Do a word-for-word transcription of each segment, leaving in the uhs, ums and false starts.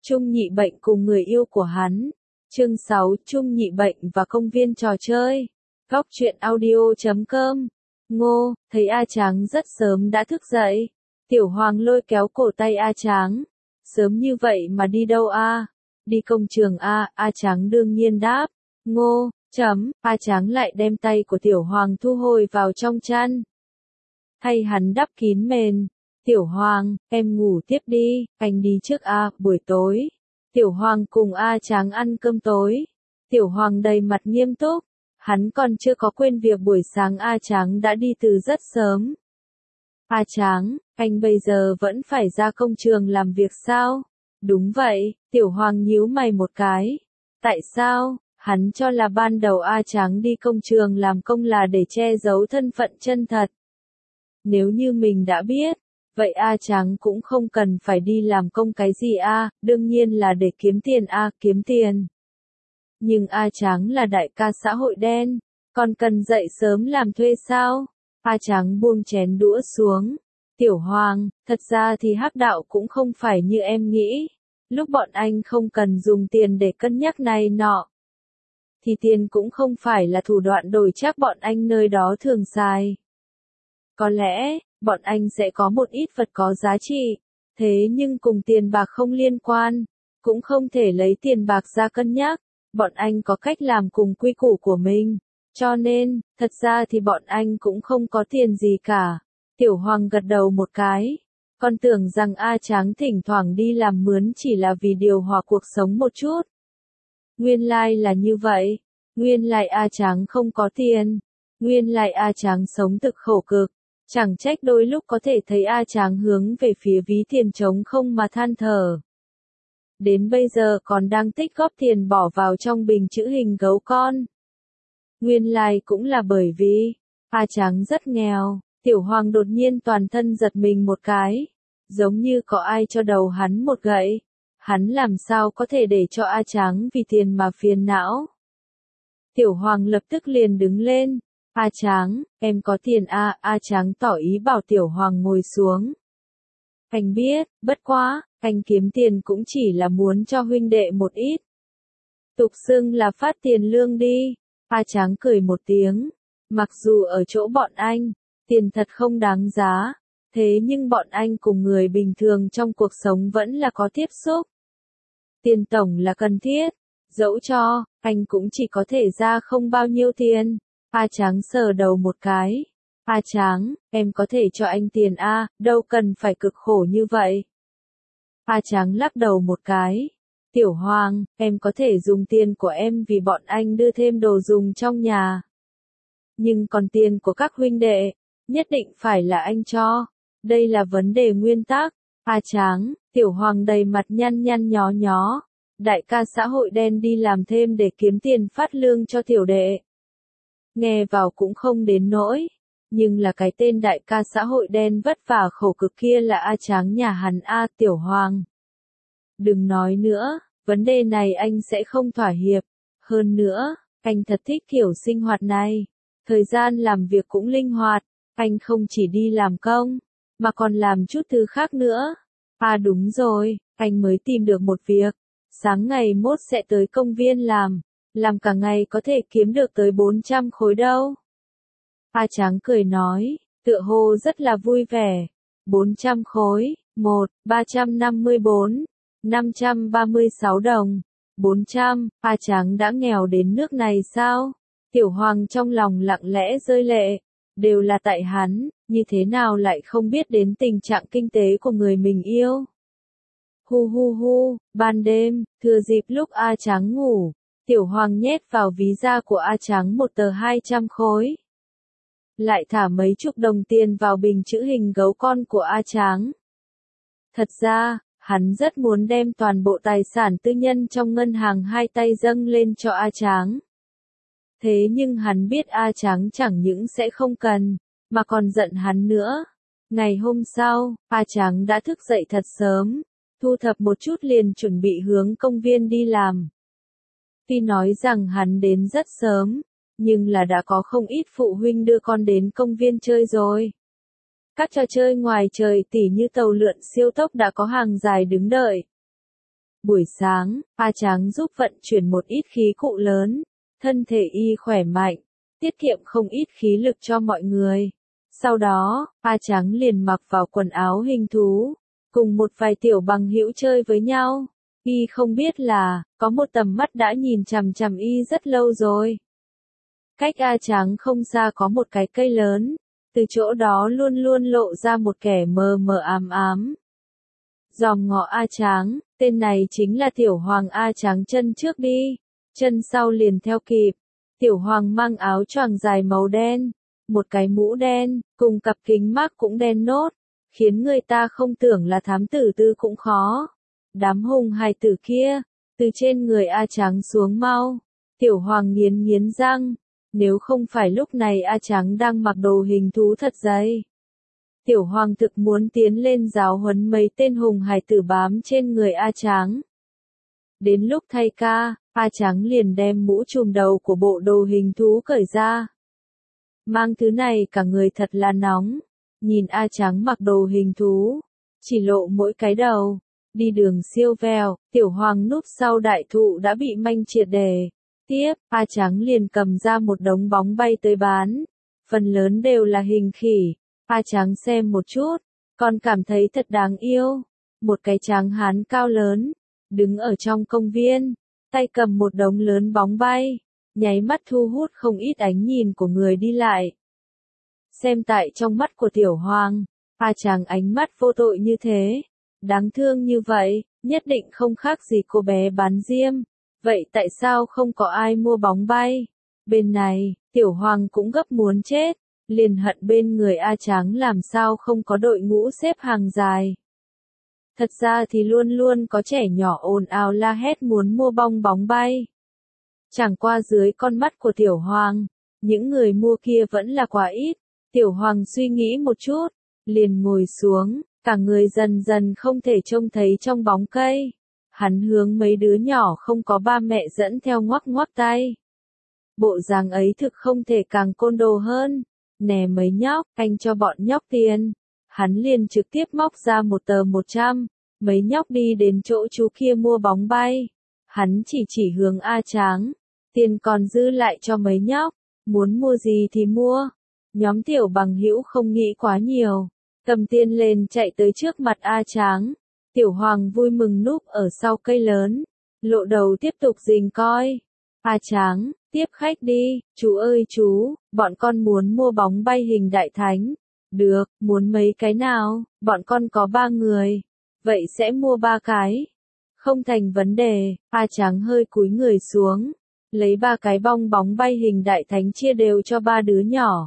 Trung Nhị Bệnh cùng người yêu của hắn. Chương sáu, Trung Nhị Bệnh và công viên trò chơi. Góc truyện audio chấm com. Ngô, thấy A Tráng rất sớm đã thức dậy. Tiểu Hoàng lôi kéo cổ tay A Tráng. Sớm như vậy mà đi đâu a? Đi công trường a? A Tráng đương nhiên đáp. Ngô, chấm, A Tráng lại đem tay của Tiểu Hoàng thu hồi vào trong chăn. Thay hắn đắp kín mền. Tiểu Hoàng, em ngủ tiếp đi, anh đi trước a, buổi tối. Tiểu Hoàng cùng A Tráng ăn cơm tối. Tiểu Hoàng đầy mặt nghiêm túc. Hắn còn chưa có quên việc buổi sáng A Tráng đã đi từ rất sớm. A Tráng, anh bây giờ vẫn phải ra công trường làm việc sao? Đúng vậy, Tiểu Hoàng nhíu mày một cái. Tại sao? Hắn cho là ban đầu A Tráng đi công trường làm công là để che giấu thân phận chân thật. Nếu như mình đã biết, vậy A Tráng cũng không cần phải đi làm công cái gì a, đương nhiên là để kiếm tiền a, kiếm tiền. Nhưng A Tráng là đại ca xã hội đen, còn cần dậy sớm làm thuê sao? A Tráng buông chén đũa xuống. Tiểu Hoàng, thật ra thì hắc đạo cũng không phải như em nghĩ. Lúc bọn anh không cần dùng tiền để cân nhắc này nọ, thì tiền cũng không phải là thủ đoạn đổi trác bọn anh nơi đó thường xài. Có lẽ, bọn anh sẽ có một ít vật có giá trị, thế nhưng cùng tiền bạc không liên quan, cũng không thể lấy tiền bạc ra cân nhắc. Bọn anh có cách làm cùng quy củ của mình, cho nên, thật ra thì bọn anh cũng không có tiền gì cả. Tiểu Hoàng gật đầu một cái, con tưởng rằng A Tráng thỉnh thoảng đi làm mướn chỉ là vì điều hòa cuộc sống một chút. Nguyên lai là như vậy, nguyên lai A Tráng không có tiền, nguyên lai A Tráng sống thực khổ cực, chẳng trách đôi lúc có thể thấy A Tráng hướng về phía ví tiền trống không mà than thở. Đến bây giờ còn đang tích góp tiền bỏ vào trong bình chữ hình gấu con. Nguyên lai cũng là bởi vì, A Tráng rất nghèo. Tiểu Hoàng đột nhiên toàn thân giật mình một cái, giống như có ai cho đầu hắn một gậy. Hắn làm sao có thể để cho A Tráng vì tiền mà phiền não. Tiểu Hoàng lập tức liền đứng lên. A Tráng, em có tiền a? A Tráng tỏ ý bảo Tiểu Hoàng ngồi xuống. Anh biết, bất quá, anh kiếm tiền cũng chỉ là muốn cho huynh đệ một ít. Tục xưng là phát tiền lương đi. A Tráng cười một tiếng. Mặc dù ở chỗ bọn anh, tiền thật không đáng giá, thế nhưng bọn anh cùng người bình thường trong cuộc sống vẫn là có tiếp xúc. Tiền tổng là cần thiết, dẫu cho, anh cũng chỉ có thể ra không bao nhiêu tiền. A Tráng sờ đầu một cái. A Tráng, em có thể cho anh tiền a, đâu cần phải cực khổ như vậy. A Tráng lắc đầu một cái. Tiểu Hoàng, em có thể dùng tiền của em vì bọn anh đưa thêm đồ dùng trong nhà. Nhưng còn tiền của các huynh đệ, nhất định phải là anh cho. Đây là vấn đề nguyên tắc. A Tráng, Tiểu Hoàng đầy mặt nhăn nhăn nhó nhó. Đại ca xã hội đen đi làm thêm để kiếm tiền phát lương cho tiểu đệ. Nghe vào cũng không đến nỗi. Nhưng là cái tên đại ca xã hội đen vất vả khổ cực kia là A Tráng nhà hắn A. Tiểu Hoàng. Đừng nói nữa, vấn đề này anh sẽ không thỏa hiệp. Hơn nữa, anh thật thích kiểu sinh hoạt này. Thời gian làm việc cũng linh hoạt. Anh không chỉ đi làm công, mà còn làm chút thứ khác nữa. À đúng rồi, anh mới tìm được một việc. Sáng ngày mốt sẽ tới công viên làm. Làm cả ngày có thể kiếm được tới bốn trăm khối đâu. A Tráng cười nói, tựa hồ rất là vui vẻ. bốn trăm khối, một, ba trăm năm mươi bốn, năm trăm ba mươi sáu đồng. bốn trăm, A Tráng đã nghèo đến nước này sao? Tiểu Hoàng trong lòng lặng lẽ rơi lệ. Đều là tại hắn, như thế nào lại không biết đến tình trạng kinh tế của người mình yêu. Hu hu hu, ban đêm, thừa dịp lúc A Tráng ngủ, Tiểu Hoàng nhét vào ví da của A Tráng một tờ hai trăm khối. Lại thả mấy chục đồng tiền vào bình chữ hình gấu con của A Tráng. Thật ra, hắn rất muốn đem toàn bộ tài sản tư nhân trong ngân hàng hai tay dâng lên cho A Tráng. Thế nhưng hắn biết A Tráng chẳng những sẽ không cần, mà còn giận hắn nữa. Ngày hôm sau, A Tráng đã thức dậy thật sớm, thu thập một chút liền chuẩn bị hướng công viên đi làm. Tuy nói rằng hắn đến rất sớm, nhưng là đã có không ít phụ huynh đưa con đến công viên chơi rồi. Các trò chơi ngoài trời tỉ như tàu lượn siêu tốc đã có hàng dài đứng đợi. Buổi sáng, A Tráng giúp vận chuyển một ít khí cụ lớn, thân thể y khỏe mạnh, tiết kiệm không ít khí lực cho mọi người. Sau đó, A Tráng liền mặc vào quần áo hình thú, cùng một vài tiểu bằng hữu chơi với nhau. Y không biết là, có một tầm mắt đã nhìn chằm chằm y rất lâu rồi. Cách A Tráng không xa có một cái cây lớn, từ chỗ đó luôn luôn lộ ra một kẻ mờ mờ ám ám. Dòm ngó A Tráng, tên này chính là Tiểu Hoàng. A Tráng chân trước đi, chân sau liền theo kịp. Tiểu Hoàng mang áo choàng dài màu đen, một cái mũ đen, cùng cặp kính mác cũng đen nốt, khiến người ta không tưởng là thám tử tư cũng khó. Đám hùng hài tử kia, từ trên người A Tráng xuống mau. Tiểu Hoàng nghiến nghiến răng, nếu không phải lúc này A Tráng đang mặc đồ hình thú thật dày. Tiểu Hoàng thực muốn tiến lên giáo huấn mấy tên hùng hài tử bám trên người A Tráng. Đến lúc thay ca, A Tráng liền đem mũ trùm đầu của bộ đồ hình thú cởi ra. Mang thứ này cả người thật là nóng. Nhìn A Tráng mặc đồ hình thú, chỉ lộ mỗi cái đầu, đi đường siêu vẹo. Tiểu Hoàng núp sau đại thụ đã bị manh triệt để. Tiếp, A Tráng liền cầm ra một đống bóng bay tới bán. Phần lớn đều là hình khỉ. A Tráng xem một chút, còn cảm thấy thật đáng yêu. Một cái tráng hán cao lớn, đứng ở trong công viên, tay cầm một đống lớn bóng bay, nháy mắt thu hút không ít ánh nhìn của người đi lại. Xem tại trong mắt của Tiểu Hoàng, A Tráng ánh mắt vô tội như thế, đáng thương như vậy, nhất định không khác gì cô bé bán diêm. Vậy tại sao không có ai mua bóng bay? Bên này, Tiểu Hoàng cũng gấp muốn chết, liền hận bên người A Tráng làm sao không có đội ngũ xếp hàng dài. Thật ra thì luôn luôn có trẻ nhỏ ồn ào la hét muốn mua bong bóng bay. Chẳng qua dưới con mắt của Tiểu Hoàng, những người mua kia vẫn là quá ít. Tiểu Hoàng suy nghĩ một chút, liền ngồi xuống, cả người dần dần không thể trông thấy trong bóng cây. Hắn hướng mấy đứa nhỏ không có ba mẹ dẫn theo ngoắc ngoắc tay. Bộ dáng ấy thực không thể càng côn đồ hơn. Nè mấy nhóc, anh cho bọn nhóc tiền. Hắn liền trực tiếp móc ra một tờ một trăm. Mấy nhóc đi đến chỗ chú kia mua bóng bay. Hắn chỉ chỉ hướng A Tráng. Tiền còn dư lại cho mấy nhóc. Muốn mua gì thì mua. Nhóm tiểu bằng hữu không nghĩ quá nhiều. Cầm tiền lên chạy tới trước mặt A Tráng. Tiểu Hoàng vui mừng núp ở sau cây lớn. Lộ đầu tiếp tục rình coi. A Tráng, tiếp khách đi. Chú ơi chú, bọn con muốn mua bóng bay hình đại thánh. Được, muốn mấy cái nào? Bọn con có ba người. Vậy sẽ mua ba cái. Không thành vấn đề. A Tráng hơi cúi người xuống. Lấy ba cái bong bóng bay hình đại thánh chia đều cho ba đứa nhỏ.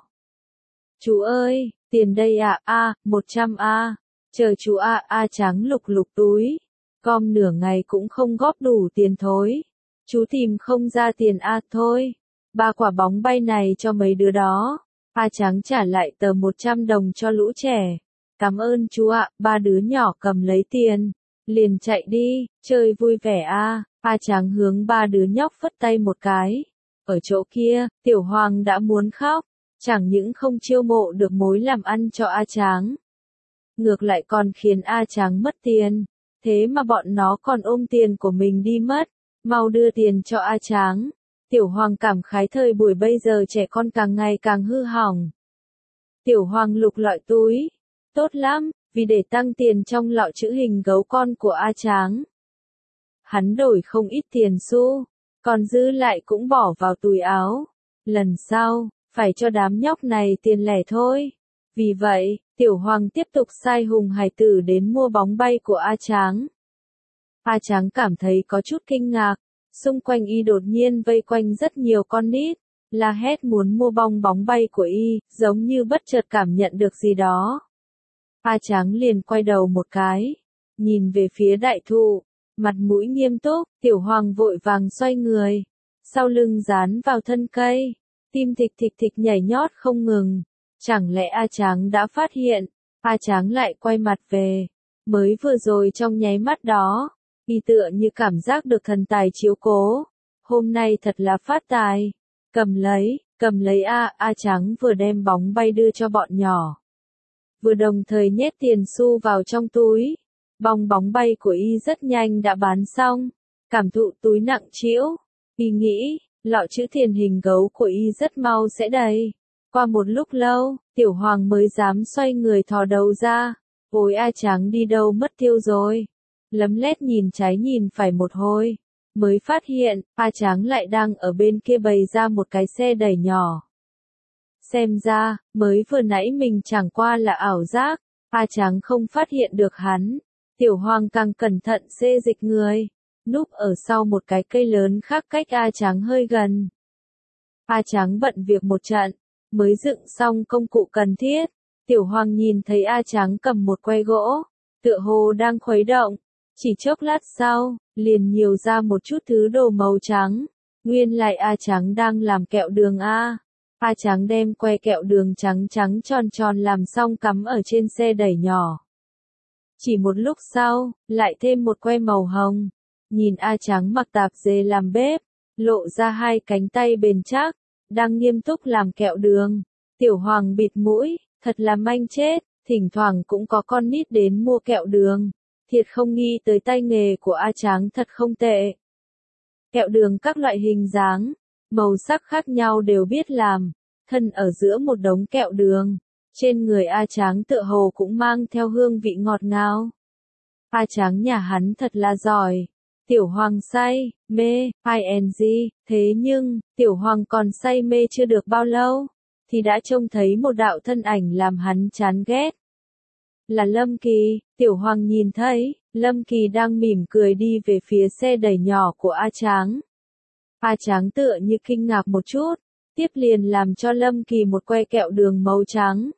Chú ơi, tiền đây ạ, à, a, một trăm a. Chờ chú A. A Tráng lục lục túi. Com nửa ngày cũng không góp đủ tiền thối. Chú tìm không ra tiền A thôi. Ba quả bóng bay này cho mấy đứa đó. A Tráng trả lại tờ một trăm đồng cho lũ trẻ. Cảm ơn chú ạ. Ba đứa nhỏ cầm lấy tiền. Liền chạy đi, chơi vui vẻ a. A Tráng hướng ba đứa nhóc phất tay một cái. Ở chỗ kia, Tiểu Hoàng đã muốn khóc. Chẳng những không chiêu mộ được mối làm ăn cho A Tráng. Ngược lại còn khiến A Tráng mất tiền. Thế mà bọn nó còn ôm tiền của mình đi mất. Mau đưa tiền cho A Tráng. Tiểu Hoàng cảm khái thời buổi bây giờ trẻ con càng ngày càng hư hỏng. Tiểu Hoàng lục lọi túi. Tốt lắm, vì để tăng tiền trong lọ chữ hình gấu con của A Tráng. Hắn đổi không ít tiền xu, còn dư lại cũng bỏ vào túi áo. Lần sau, phải cho đám nhóc này tiền lẻ thôi. Vì vậy, Tiểu Hoàng tiếp tục sai hùng hài tử đến mua bóng bay của A Tráng. A Tráng cảm thấy có chút kinh ngạc, xung quanh y đột nhiên vây quanh rất nhiều con nít, la hét muốn mua bong bóng bay của y, giống như bất chợt cảm nhận được gì đó. A Tráng liền quay đầu một cái, nhìn về phía đại thụ, mặt mũi nghiêm túc. Tiểu Hoàng vội vàng xoay người, sau lưng dán vào thân cây, tim thịch thịch thịch nhảy nhót không ngừng. Chẳng lẽ A Tráng đã phát hiện? A Tráng lại quay mặt về. Mới vừa rồi trong nháy mắt đó, y tựa như cảm giác được thần tài chiếu cố. Hôm nay thật là phát tài. Cầm lấy, cầm lấy A. A Tráng vừa đem bóng bay đưa cho bọn nhỏ, vừa đồng thời nhét tiền xu vào trong túi. Bong bóng bay của y rất nhanh đã bán xong. Cảm thụ túi nặng trĩu, y nghĩ, lọ chữ tiền hình gấu của y rất mau sẽ đầy. Qua một lúc lâu, Tiểu Hoàng mới dám xoay người thò đầu ra. Ôi A Tráng đi đâu mất tiêu rồi. Lấm lét nhìn trái nhìn phải một hồi, mới phát hiện, A Tráng lại đang ở bên kia bày ra một cái xe đẩy nhỏ. Xem ra, mới vừa nãy mình chẳng qua là ảo giác, A Tráng không phát hiện được hắn. Tiểu Hoàng càng cẩn thận xê dịch người, núp ở sau một cái cây lớn khác cách A Tráng hơi gần. A Tráng bận việc một trận, mới dựng xong công cụ cần thiết. Tiểu Hoàng nhìn thấy A Tráng cầm một que gỗ, tựa hồ đang khuấy động. Chỉ chốc lát sau, liền nhiều ra một chút thứ đồ màu trắng. Nguyên lại A Tráng đang làm kẹo đường A. A Tráng đem que kẹo đường trắng trắng tròn tròn làm xong cắm ở trên xe đẩy nhỏ. Chỉ một lúc sau, lại thêm một que màu hồng. Nhìn A Tráng mặc tạp dề làm bếp, lộ ra hai cánh tay bền chắc, đang nghiêm túc làm kẹo đường. Tiểu Hoàng bịt mũi, thật là manh chết, thỉnh thoảng cũng có con nít đến mua kẹo đường. Thiệt không nghĩ tới tay nghề của A Tráng thật không tệ. Kẹo đường các loại hình dáng, màu sắc khác nhau đều biết làm, thân ở giữa một đống kẹo đường. Trên người A Tráng tựa hồ cũng mang theo hương vị ngọt ngào. A Tráng nhà hắn thật là giỏi. Tiểu Hoàng say, mê, ing, thế nhưng, Tiểu Hoàng còn say mê chưa được bao lâu, thì đã trông thấy một đạo thân ảnh làm hắn chán ghét. Là Lâm Kỳ. Tiểu Hoàng nhìn thấy, Lâm Kỳ đang mỉm cười đi về phía xe đẩy nhỏ của A Tráng. A Tráng tựa như kinh ngạc một chút, tiếp liền làm cho Lâm Kỳ một que kẹo đường màu trắng.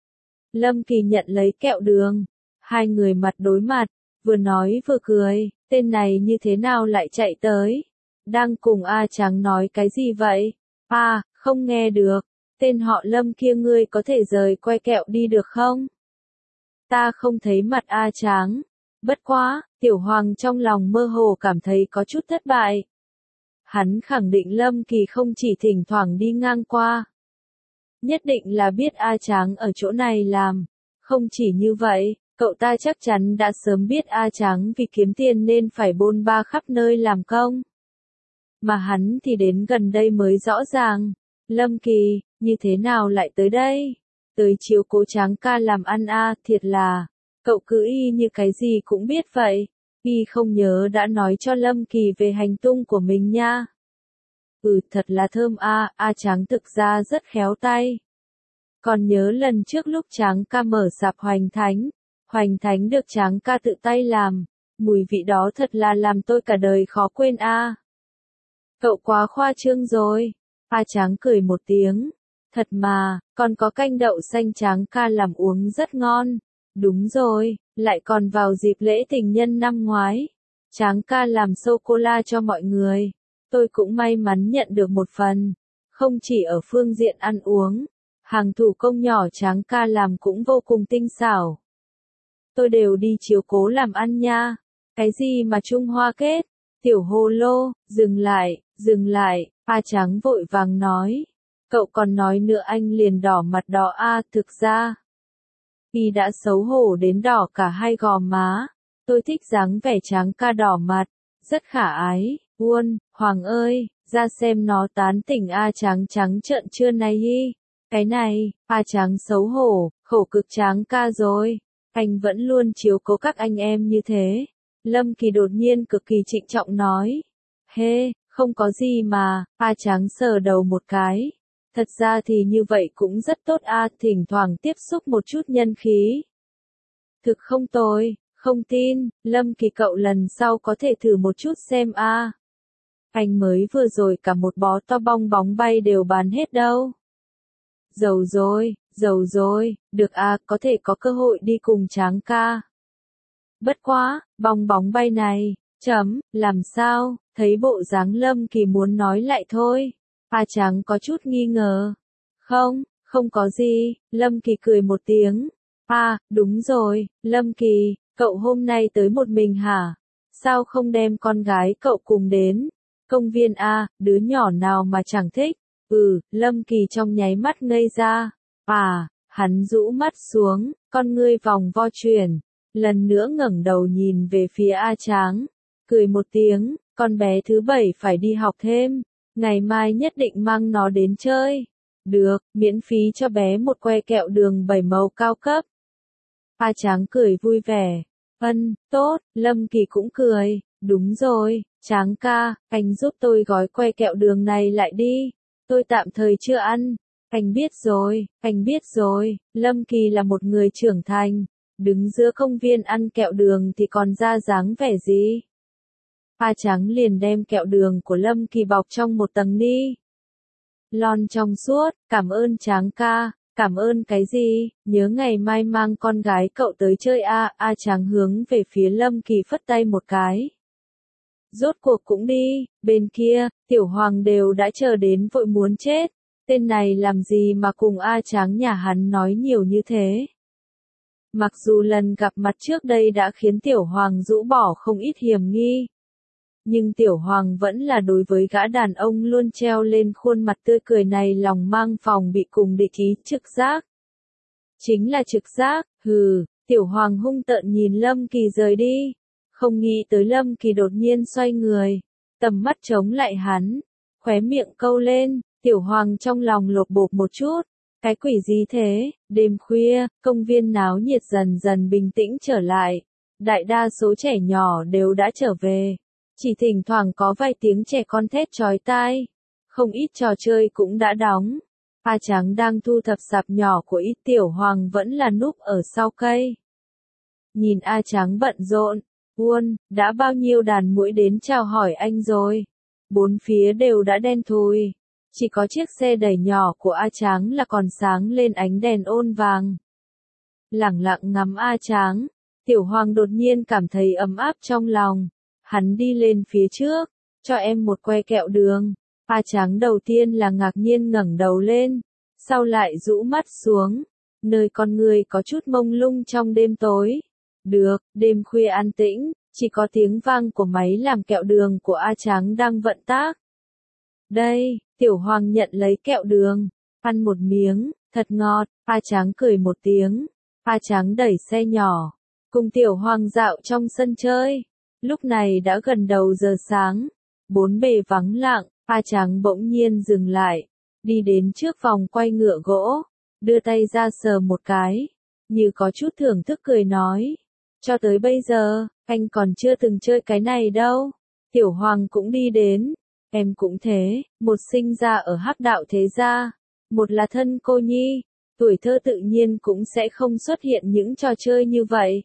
Lâm Kỳ nhận lấy kẹo đường, hai người mặt đối mặt, vừa nói vừa cười, tên này như thế nào lại chạy tới? Đang cùng A Tráng nói cái gì vậy? À, không nghe được, tên họ Lâm kia ngươi có thể rời que kẹo đi được không? Ta không thấy mặt A Tráng. Bất quá, Tiểu Hoàng trong lòng mơ hồ cảm thấy có chút thất bại. Hắn khẳng định Lâm Kỳ không chỉ thỉnh thoảng đi ngang qua. Nhất định là biết A Tráng ở chỗ này làm. Không chỉ như vậy, cậu ta chắc chắn đã sớm biết A Tráng vì kiếm tiền nên phải bôn ba khắp nơi làm công. Mà hắn thì đến gần đây mới rõ ràng. Lâm Kỳ, như thế nào lại tới đây? Tới chiếu cố Tráng ca làm ăn a, thiệt là, cậu cứ y như cái gì cũng biết vậy. Y không nhớ đã nói cho Lâm Kỳ về hành tung của mình nha. Ừ, thật là thơm a, A Tráng thực ra rất khéo tay. Còn nhớ lần trước lúc Tráng ca mở sạp Hoành Thánh, Hoành Thánh được Tráng ca tự tay làm, mùi vị đó thật là làm tôi cả đời khó quên a. Cậu quá khoa trương rồi. A Tráng cười một tiếng. Thật mà, còn có canh đậu xanh Tráng ca làm uống rất ngon. Đúng rồi, lại còn vào dịp lễ tình nhân năm ngoái. Tráng ca làm sô-cô-la cho mọi người. Tôi cũng may mắn nhận được một phần. Không chỉ ở phương diện ăn uống, hàng thủ công nhỏ Tráng ca làm cũng vô cùng tinh xảo. Tôi đều đi chiếu cố làm ăn nha. Cái gì mà Trung Hoa kết? Tiểu hồ lô, dừng lại, dừng lại, A Tráng vội vàng nói. Cậu còn nói nữa anh liền đỏ mặt đỏ a, thực ra. Y đã xấu hổ đến đỏ cả hai gò má. Tôi thích dáng vẻ Tráng ca đỏ mặt, rất khả ái. Uôn, Hoàng ơi, ra xem nó tán tỉnh A Tráng trắng trợn chưa này y. Cái này, A Tráng xấu hổ, khổ cực Tráng ca rồi. Anh vẫn luôn chiếu cố các anh em như thế. Lâm Kỳ đột nhiên cực kỳ trịnh trọng nói. Hê, hey, không có gì mà, A Tráng sờ đầu một cái. Thật ra thì như vậy cũng rất tốt a, à, thỉnh thoảng tiếp xúc một chút nhân khí. Thực không tồi, không tin, Lâm Kỳ cậu lần sau có thể thử một chút xem a. À. Anh mới vừa rồi cả một bó to bong bóng bay đều bán hết đâu. Giàu rồi, giàu rồi, được a, à, có thể có cơ hội đi cùng Tráng ca. Bất quá, bong bóng bay này, chấm, làm sao, thấy bộ dáng Lâm Kỳ muốn nói lại thôi. A Tráng có chút nghi ngờ. Không, không có gì, Lâm Kỳ cười một tiếng. À, đúng rồi, Lâm Kỳ, cậu hôm nay tới một mình hả? Sao không đem con gái cậu cùng đến? Công viên a, đứa nhỏ nào mà chẳng thích. Ừ, Lâm Kỳ trong nháy mắt ngây ra. À, hắn rũ mắt xuống, con ngươi vòng vo chuyển. lần nữa ngẩng đầu nhìn về phía A Tráng, cười một tiếng, con bé thứ bảy phải đi học thêm, ngày mai nhất định mang nó đến chơi. Được, miễn phí cho bé một que kẹo đường bảy màu cao cấp. A Tráng cười vui vẻ. Ân, tốt, Lâm Kỳ cũng cười, đúng rồi, Tráng ca, anh giúp tôi gói que kẹo đường này lại đi, tôi tạm thời chưa ăn. Anh biết rồi, anh biết rồi, Lâm Kỳ là một người trưởng thành, đứng giữa công viên ăn kẹo đường thì còn ra dáng vẻ gì. A Tráng liền đem kẹo đường của Lâm Kỳ bọc trong một tầng ni lon trong suốt, cảm ơn Tráng ca, cảm ơn cái gì, nhớ ngày mai mang con gái cậu tới chơi a. A Tráng hướng về phía Lâm Kỳ phất tay một cái. Rốt cuộc cũng đi, bên kia, Tiểu Hoàng đều đã chờ đến vội muốn chết, tên này làm gì mà cùng A Tráng nhà hắn nói nhiều như thế. Mặc dù lần gặp mặt trước đây đã khiến Tiểu Hoàng rũ bỏ không ít hiểm nghi, nhưng Tiểu Hoàng vẫn là đối với gã đàn ông luôn treo lên khuôn mặt tươi cười này lòng mang phòng bị cùng địch ý trực giác. Chính là trực giác, hừ, Tiểu Hoàng hung tợn nhìn Lâm Kỳ rời đi, không nghĩ tới Lâm Kỳ đột nhiên xoay người, tầm mắt chống lại hắn, khóe miệng câu lên, Tiểu Hoàng trong lòng lột bột một chút, cái quỷ gì thế, đêm khuya, công viên náo nhiệt dần dần bình tĩnh trở lại, đại đa số trẻ nhỏ đều đã trở về. Chỉ thỉnh thoảng có vài tiếng trẻ con thét chói tai, không ít trò chơi cũng đã đóng. A Tráng đang thu thập sạp nhỏ của ít Tiểu Hoàng vẫn là núp ở sau cây. Nhìn A Tráng bận rộn, buôn, đã bao nhiêu đàn muỗi đến chào hỏi anh rồi. Bốn phía đều đã đen thui, chỉ có chiếc xe đẩy nhỏ của A Tráng là còn sáng lên ánh đèn ôn vàng. Lẳng lặng ngắm A Tráng, Tiểu Hoàng đột nhiên cảm thấy ấm áp trong lòng. Hắn đi lên phía trước, cho em một que kẹo đường. A Tráng đầu tiên là ngạc nhiên ngẩng đầu lên, sau lại rũ mắt xuống, nơi con người có chút mông lung trong đêm tối. Được, đêm khuya an tĩnh, chỉ có tiếng vang của máy làm kẹo đường của A Tráng đang vận tác. Đây, Tiểu Hoàng nhận lấy kẹo đường, ăn một miếng, thật ngọt. A Tráng cười một tiếng, A Tráng đẩy xe nhỏ, cùng Tiểu Hoàng dạo trong sân chơi. Lúc này đã gần đầu giờ sáng, bốn bề vắng lặng, A Tráng bỗng nhiên dừng lại, đi đến trước vòng quay ngựa gỗ, đưa tay ra sờ một cái, như có chút thưởng thức cười nói, cho tới bây giờ, anh còn chưa từng chơi cái này đâu. Tiểu Hoàng cũng đi đến, em cũng thế, một sinh ra ở hắc đạo thế gia, một là thân cô nhi, tuổi thơ tự nhiên cũng sẽ không xuất hiện những trò chơi như vậy.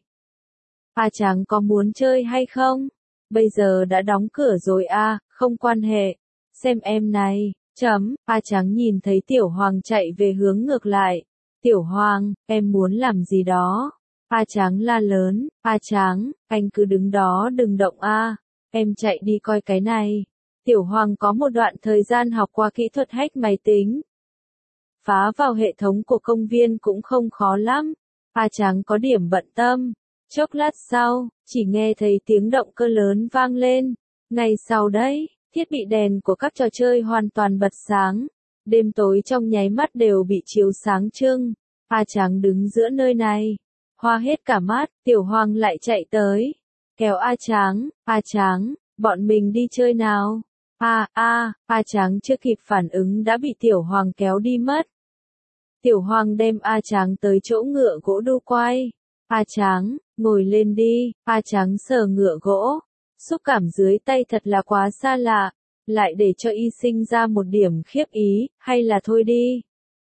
A Tráng có muốn chơi hay không? Bây giờ đã đóng cửa rồi a, à, không quan hệ. Xem em này, chấm, A Tráng nhìn thấy Tiểu Hoàng chạy về hướng ngược lại. Tiểu Hoàng, em muốn làm gì đó? A Tráng la lớn, A Tráng, anh cứ đứng đó đừng động a, à. Em chạy đi coi cái này. Tiểu Hoàng có một đoạn thời gian học qua kỹ thuật hack máy tính. Phá vào hệ thống của công viên cũng không khó lắm. A Tráng có điểm bận tâm. Chốc lát sau, chỉ nghe thấy tiếng động cơ lớn vang lên. Ngay sau đấy, thiết bị đèn của các trò chơi hoàn toàn bật sáng. Đêm tối trong nháy mắt đều bị chiếu sáng trưng. A Tráng đứng giữa nơi này, hoa hết cả mắt. Tiểu Hoàng lại chạy tới, kéo A Tráng, A Tráng, bọn mình đi chơi nào. A a, A Tráng chưa kịp phản ứng đã bị Tiểu Hoàng kéo đi mất. Tiểu Hoàng đem A Tráng tới chỗ ngựa gỗ đu quay. A Tráng, ngồi lên đi. A Tráng sờ ngựa gỗ, xúc cảm dưới tay thật là quá xa lạ, lại để cho y sinh ra một điểm khiếp ý, hay là thôi đi.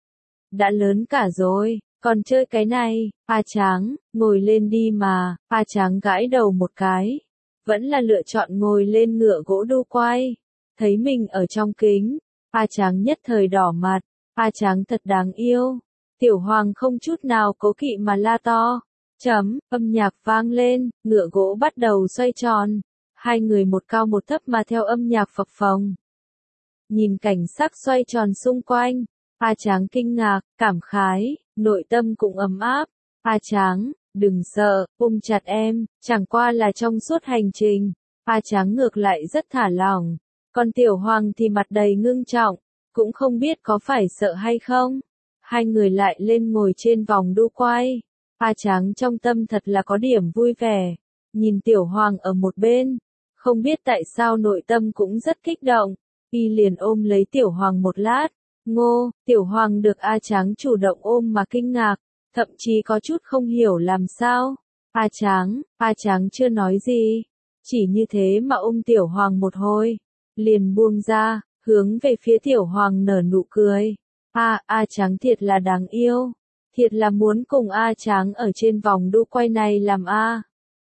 Đã lớn cả rồi, còn chơi cái này. A Tráng, ngồi lên đi mà. A Tráng gãi đầu một cái, vẫn là lựa chọn ngồi lên ngựa gỗ đu quay. Thấy mình ở trong kính, A Tráng nhất thời đỏ mặt. A Tráng thật đáng yêu. Tiểu Hoàng không chút nào cố kỵ mà la to. Chấm, âm nhạc vang lên, ngựa gỗ bắt đầu xoay tròn. Hai người một cao một thấp mà theo âm nhạc phập phồng. Nhìn cảnh sắc xoay tròn xung quanh, A Tráng kinh ngạc, cảm khái, nội tâm cũng ấm áp. A Tráng, đừng sợ, ôm chặt em, chẳng qua là trong suốt hành trình. A Tráng ngược lại rất thả lỏng. Còn Tiểu Hoàng thì mặt đầy ngưng trọng, cũng không biết có phải sợ hay không. Hai người lại lên ngồi trên vòng đu quay. A Tráng trong tâm thật là có điểm vui vẻ, nhìn Tiểu Hoàng ở một bên, không biết tại sao nội tâm cũng rất kích động, y liền ôm lấy Tiểu Hoàng một lát, ngô, Tiểu Hoàng được A Tráng chủ động ôm mà kinh ngạc, thậm chí có chút không hiểu làm sao. A Tráng, A Tráng chưa nói gì, chỉ như thế mà ôm Tiểu Hoàng một hồi, liền buông ra, hướng về phía Tiểu Hoàng nở nụ cười. A, A Tráng thiệt là đáng yêu, thiệt là muốn cùng A Tráng ở trên vòng đu quay này làm A.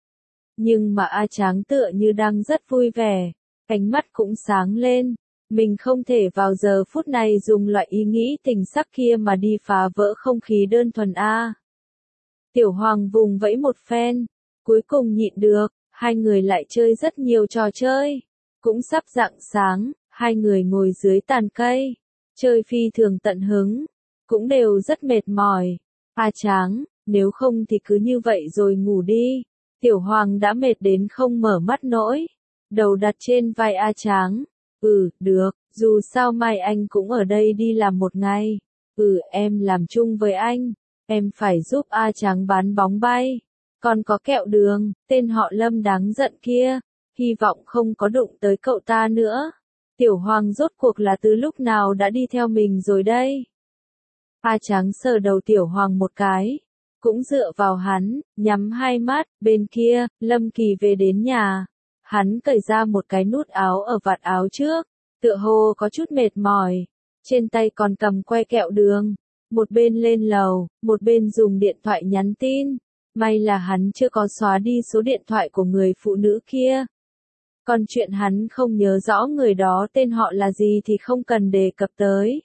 Nhưng mà A Tráng tựa như đang rất vui vẻ, ánh mắt cũng sáng lên, mình không thể vào giờ phút này dùng loại ý nghĩ tình sắc kia mà đi phá vỡ không khí đơn thuần A. Tiểu Hoàng vùng vẫy một phen, cuối cùng nhịn được, hai người lại chơi rất nhiều trò chơi, cũng sắp rạng sáng, hai người ngồi dưới tàn cây, chơi phi thường tận hứng, cũng đều rất mệt mỏi. A Tráng, nếu không thì cứ như vậy rồi ngủ đi. Tiểu Hoàng đã mệt đến không mở mắt nổi, đầu đặt trên vai A Tráng. Ừ, được, dù sao mai anh cũng ở đây đi làm một ngày. Ừ, em làm chung với anh, em phải giúp A Tráng bán bóng bay. Còn có Kẹo Đường, tên họ Lâm đáng giận kia, hy vọng không có đụng tới cậu ta nữa. Tiểu Hoàng rốt cuộc là từ lúc nào đã đi theo mình rồi đây? A Tráng sờ đầu Tiểu Hoàng một cái, cũng dựa vào hắn, nhắm hai mắt, bên kia, Lâm Kỳ về đến nhà. Hắn cởi ra một cái nút áo ở vạt áo trước, tựa hồ có chút mệt mỏi, trên tay còn cầm que kẹo đường, một bên lên lầu, một bên dùng điện thoại nhắn tin. May là hắn chưa có xóa đi số điện thoại của người phụ nữ kia. Còn chuyện hắn không nhớ rõ người đó tên họ là gì thì không cần đề cập tới.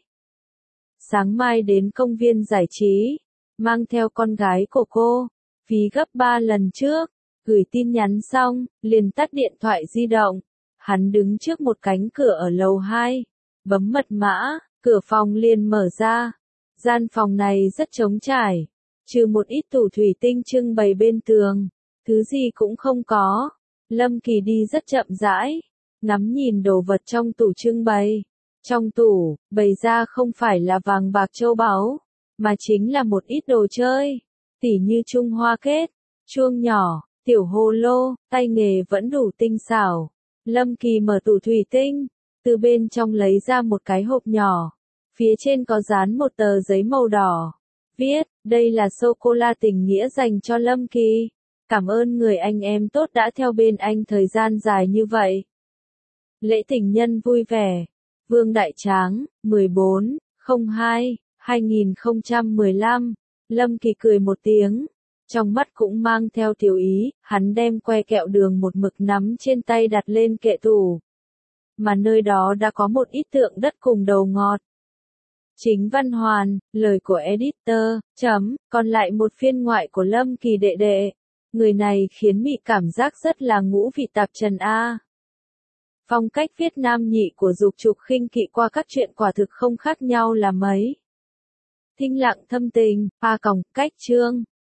Sáng mai đến công viên giải trí, mang theo con gái của cô, phí gấp ba lần trước, gửi tin nhắn xong, liền tắt điện thoại di động. Hắn đứng trước một cánh cửa ở lầu hai, bấm mật mã, cửa phòng liền mở ra. Gian phòng này rất trống trải, trừ một ít tủ thủy tinh trưng bày bên tường, thứ gì cũng không có. Lâm Kỳ đi rất chậm rãi, ngắm nhìn đồ vật trong tủ trưng bày. Trong tủ, bày ra không phải là vàng bạc châu báu, mà chính là một ít đồ chơi, tỉ như trung hoa kết, chuông nhỏ, tiểu hồ lô, tay nghề vẫn đủ tinh xảo. Lâm Kỳ mở tủ thủy tinh, từ bên trong lấy ra một cái hộp nhỏ, phía trên có dán một tờ giấy màu đỏ, viết, đây là sô-cô-la tình nghĩa dành cho Lâm Kỳ. Cảm ơn người anh em tốt đã theo bên anh thời gian dài như vậy. Lễ tình nhân vui vẻ. Vương Đại Tráng, mười bốn, không hai, hai nghìn không trăm mười lăm. Lâm Kỳ cười một tiếng, trong mắt cũng mang theo tiểu ý, hắn đem que kẹo đường một mực nắm trên tay đặt lên kệ tủ. Mà nơi đó đã có một ít tượng đất cùng đầu ngọt. Chính Văn Hoàn, lời của editor, chấm, còn lại một phiên ngoại của Lâm Kỳ đệ đệ. Người này khiến mị cảm giác rất là ngũ vị tạp trần A. Phong cách viết nam nhị của Dục Trục Khinh Kỵ qua các chuyện quả thực không khác nhau là mấy. Thinh lặng thâm tình, A còng, cách chương.